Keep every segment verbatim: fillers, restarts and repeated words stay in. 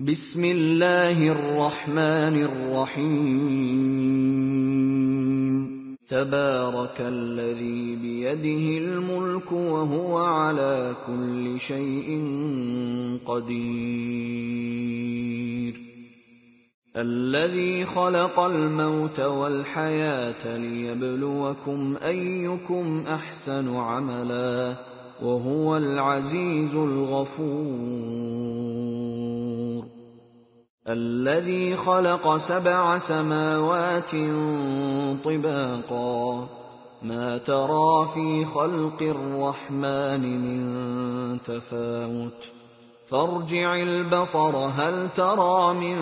بسم الله الرحمن الرحيم تبارك الذي بيده الملك وهو على كل شيء قدير الذي خلق الموت والحياة ليبلوكم أيكم أحسن عملا وهو العزيز الغفور الذي خلق سبع سماوات طباقا ما ترى في خلق الرحمن من تفاوت فارجع البصر هل ترى من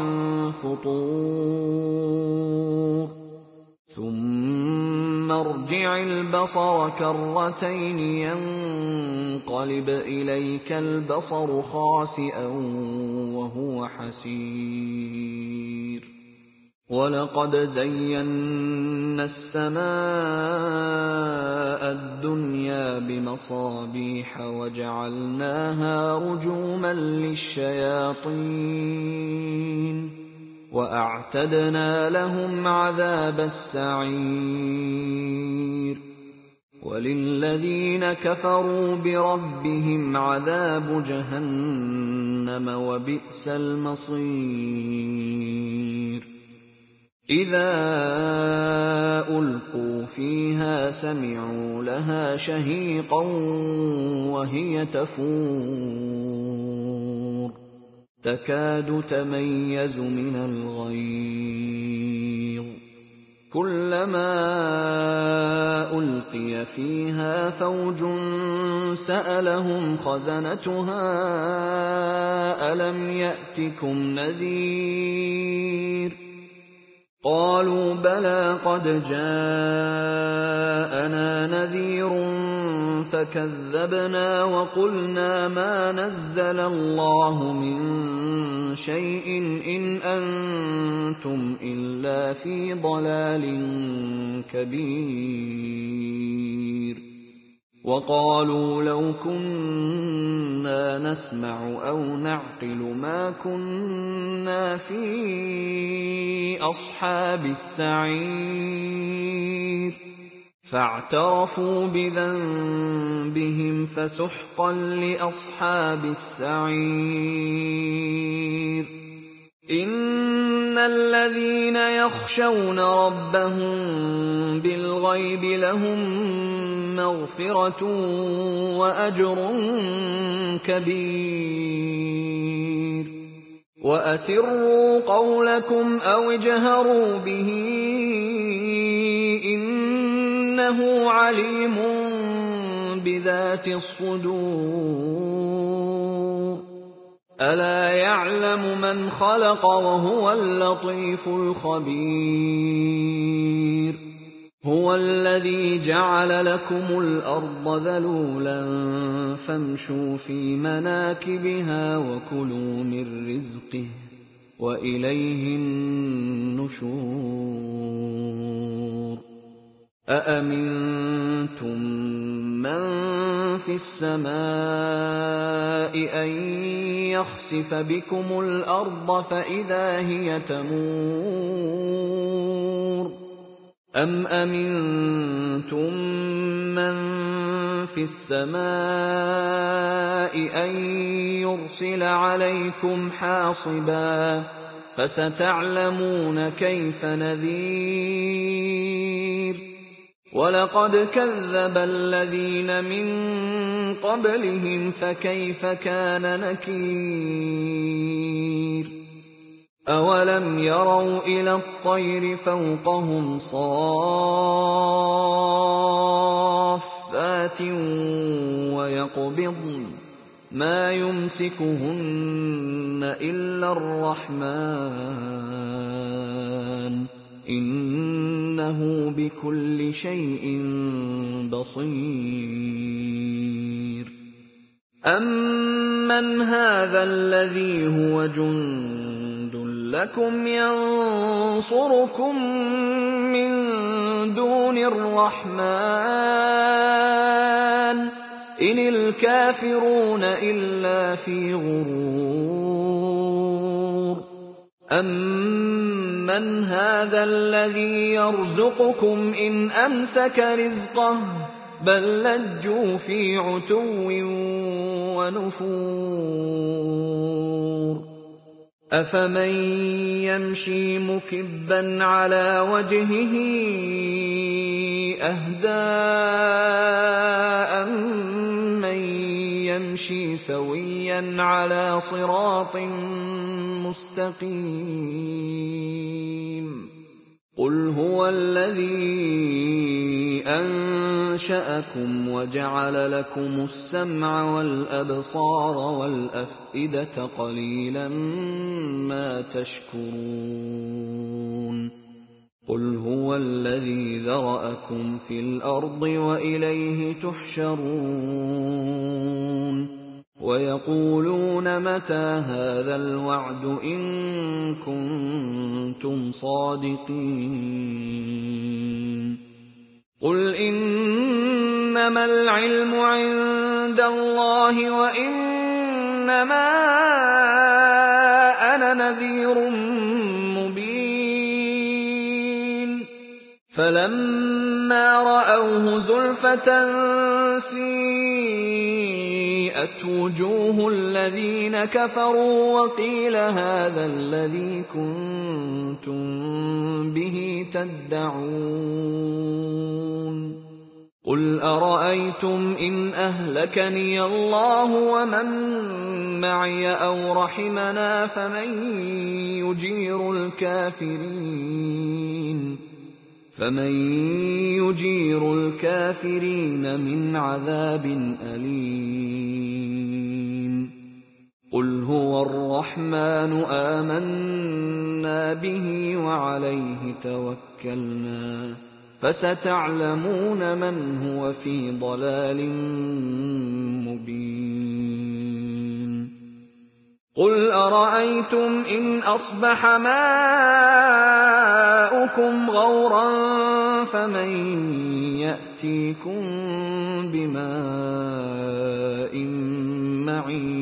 فطور ثم ارجع البصر كرتين ينقلب إليك البصر خاسئا وهو حسير ولقد زينا السماء الدنيا بمصابيح وجعلناها رجوما للشياطين وأعتدنا لهم عذاب السعير وللذين كفروا بربهم عذاب جهنم وبئس المصير إذا ألقوا فيها سمعوا لها شهيقا وهي تفور تكاد تميز من الغيظ كلما ألقي فيها فوج سألهم خزنتها ألم يأتكم نذير قالوا بلى قد جاءنا نذير فكذبنا وقلنا ما نزل الله من شيء إن أنتم إلا في ضلال كبير وقالوا لو كنا نسمع أو نعقل ما كنا في أصحاب السعير فاعترفوا بذنبهم فسحقا لأصحاب السعير إن الذين يخشون ربهم بالغيب لهم مغفرة وأجر كبير وأسروا قولكم أو اجهروا به إنه عليم بذات الصدور ألا يعلم من خلق وهو اللطيف الخبير هو الذي جعل لكم الأرض ذلولا فامشوا في مناكبها وكلوا من رزقه وإليه النشور أأمنتم من في السماء أن يخسف بكم الأرض فإذا هي تمور أم أمنتم من في السماء أن يرسل عليكم حاصبا فستعلمون كيف نذير ولقد كذب الذين من قبلهم فكيف كان نكير أولم يروا إلى الطير فوقهم صافات ويقبضن ما يمسكهن إلا الرحمن إنه بكل شيء بصير أمن هذا الذي هو جند لكم ينصركم من دون الرحمن إن الكافرون إلا في غرور أَمَّنْ هَٰذَا الَّذِي يَرْزُقُكُمْ إِنْ أَمْسَكَ رِزْقَهُ ۚ بَل لَّجُّوا فِي عُتُوٍّ وَنُفُورٍ أَفَمَن يَمْشِي مُكِبًّا عَلَىٰ وَجْهِهِ أَهْدَىٰ أَمَّن يَمْشِي سَوِيًّا عَلَىٰ صِرَاطٍ مُّسْتَقِيمٍ قُلْ هُوَ الَّذِي أَنشَأَكُمْ وَجَعَلَ لَكُمُ السَّمْعَ وَالْأَبْصَارَ وَالْأَفْئِدَةَ ۖ قَلِيلًا مَّا تَشْكُرُونَ قُلْ هُوَ الَّذِي ذَرَأَكُمْ فِي الْأَرْضِ وَإِلَيْهِ تُحْشَرُونَ وَيَقُولُونَ مَتَىٰ هَٰذَا الْوَعْدُ إِن كُنتُمْ صَادِقِينَ قُلْ إِنَّمَا الْعِلْمُ عِندَ اللَّهِ وَإِنَّمَا أَنَا نَذِيرٌ مُّبِينٌ فَلَمَّا رَأَوْهُ زُلْفَةً سِيئَتْ وُجُوهُ الَّذِينَ كَفَرُوا وَقِيلَ هَٰذَا الَّذِي كُنتُم بِهِ تَدَّعُونَ قُلْ أَرَأَيْتُمْ إِنْ أَهْلَكَنِيَ اللَّهُ وَمَن مَّعِيَ أَوْ رَحِمَنَا فَمَن يُجِيرُ الْكَافِرِينَ فَمَن يُجِيرُ الْكَافِرِينَ مِنْ عَذَابٍ أَلِيمٍ قُلْ هُوَ الرَّحْمَٰنُ آمَنَّا بِهِ وَعَلَيْهِ تَوَكَّلْنَا فَسَتَعْلَمُونَ مَنْ هُوَ فِي ضَلَالٍ مُّبِينٍ قُلْ أَرَأَيْتُمْ إِنْ أَصْبَحَ مَاؤُكُمْ غَوْرًا فَمَن يَأْتِيكُم بِمَاءٍ مَّعِينٍ